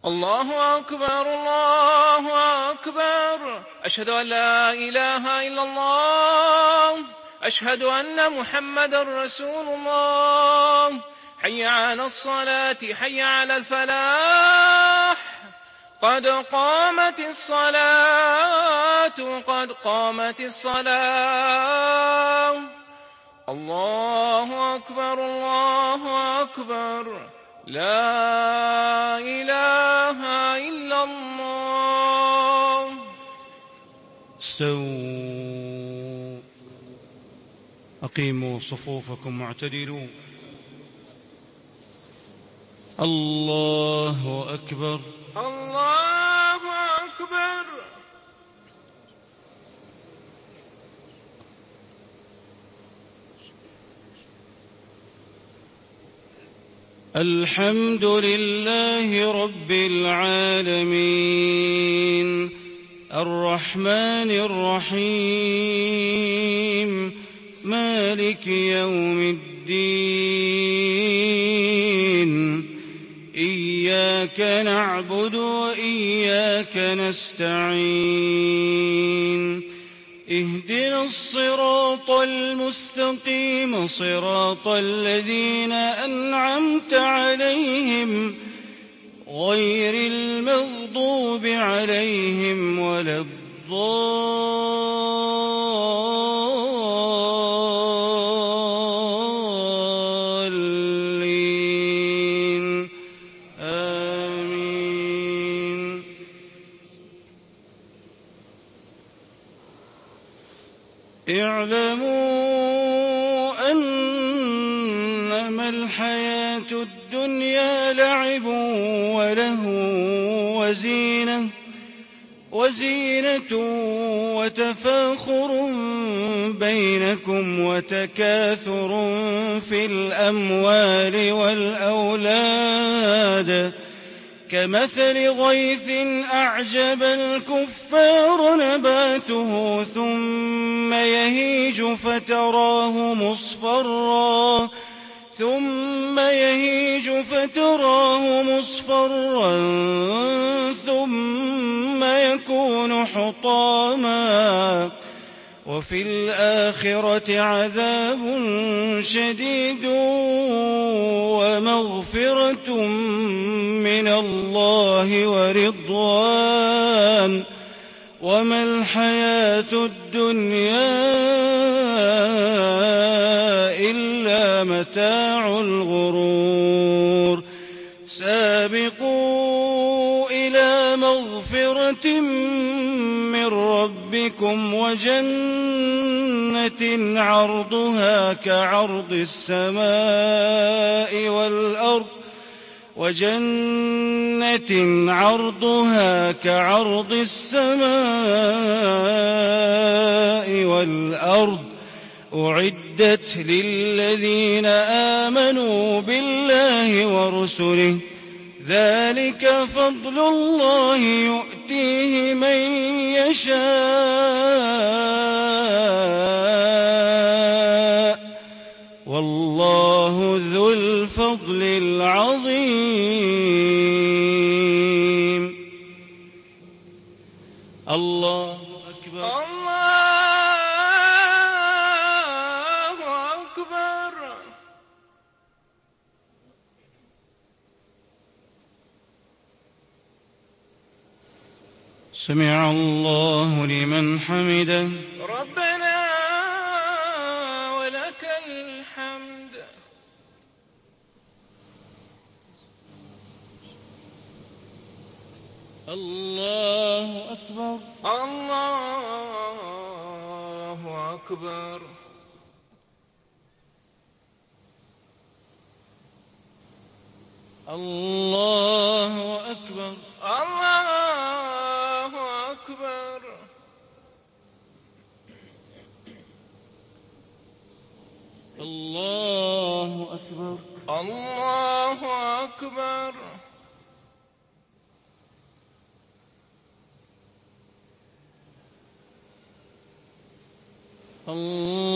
الله أكبر الله أكبر. أشهد أن لا إله إلا الله. أشهد أن محمدا رسول الله. حي على الصلاة حي على الفلاح. قد قامت الصلاة قد قامت الصلاة. الله أكبر الله أكبر. لا إله إلا الله. استووا، أقيموا صفوفكم واعتدلوا. الله أكبر الله أكبر. الحمد لله رب العالمين، الرحمن الرحيم، مالك يوم الدين. إياك نعبد وإياك نستعين. اهدنا الصراط المستقيم، صراط الذين أنعمت عليهم غير المغضوب عليهم ولا الضالين. آمين. اعلموا أنما الحياة الدنيا لعب وله وزينة وتفاخر بينكم وتكاثر في الأموال والأولاد، كمثل غيث أعجب الكفار نباته ثم يهيج فتراه مصفرا ثم يكون حطاما، وفي الآخرة عذاب شديد ومغفرة من الله ورضوان، وما الحياة الدنيا إلا متاع الغرور. سابقوا إلى مغفرة من ربكم وجنة عرضها كعرض السماء والأرض، أعدت للذين آمنوا بالله ورسله، ذلك فضل الله يؤتيه من يشاء، والله ذو الفضل العظيم. الله أكبر الله أكبر. سمع الله لمن حمده. ربنا ولك الحمد. الله أكبر الله أكبر. الله أكبر الله أكبر. الله أكبر الله أكبر.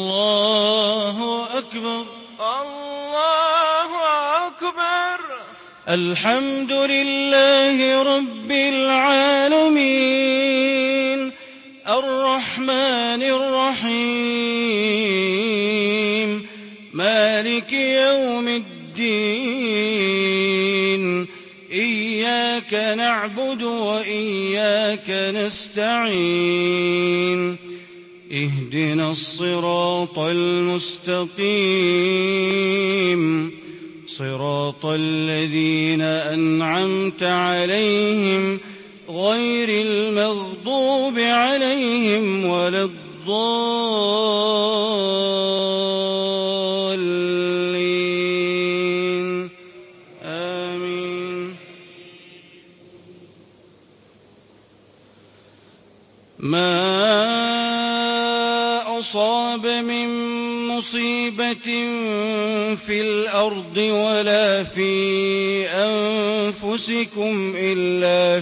الله أكبر الله أكبر. الحمد لله رب العالمين الرحمن الرحيم مالك يوم الدين إياك نعبد وإياك نستعين اهدنا الصراط المستقيم صراط الذين أنعمت عليهم غير المغضوب عليهم ولا الضالين آمين. ما أصاب من مصيبة في الأرض ولا في أنفسكم إلا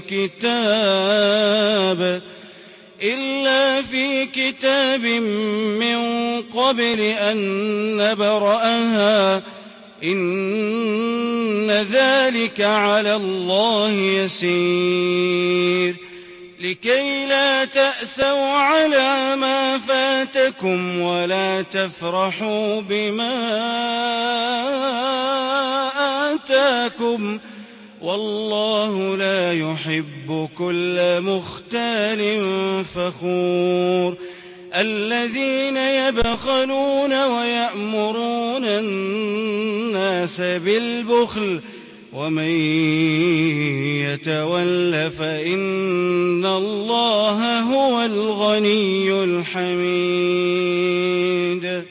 في كتاب من قبل أن نبرأها إن ذلك على الله يسير لكي لا تأسوا على ما فاتكم ولا تفرحوا بما آتاكم والله لا يحب كل مختال فخور الذين يبخلون ويأمرون الناس بالبخل ومن يتول فإن الله هو الغني الحميد.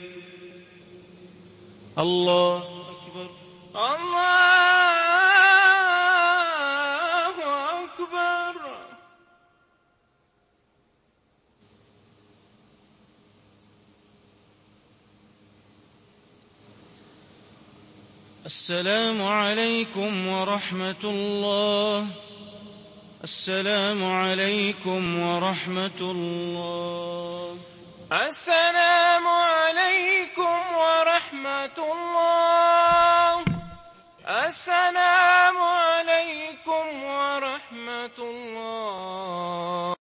الله أكبر. الله أكبر. السلام عليكم ورحمة الله. السلام عليكم ورحمة الله. السلام عليكم ورحمة الله. السلام عليكم ورحمة الله.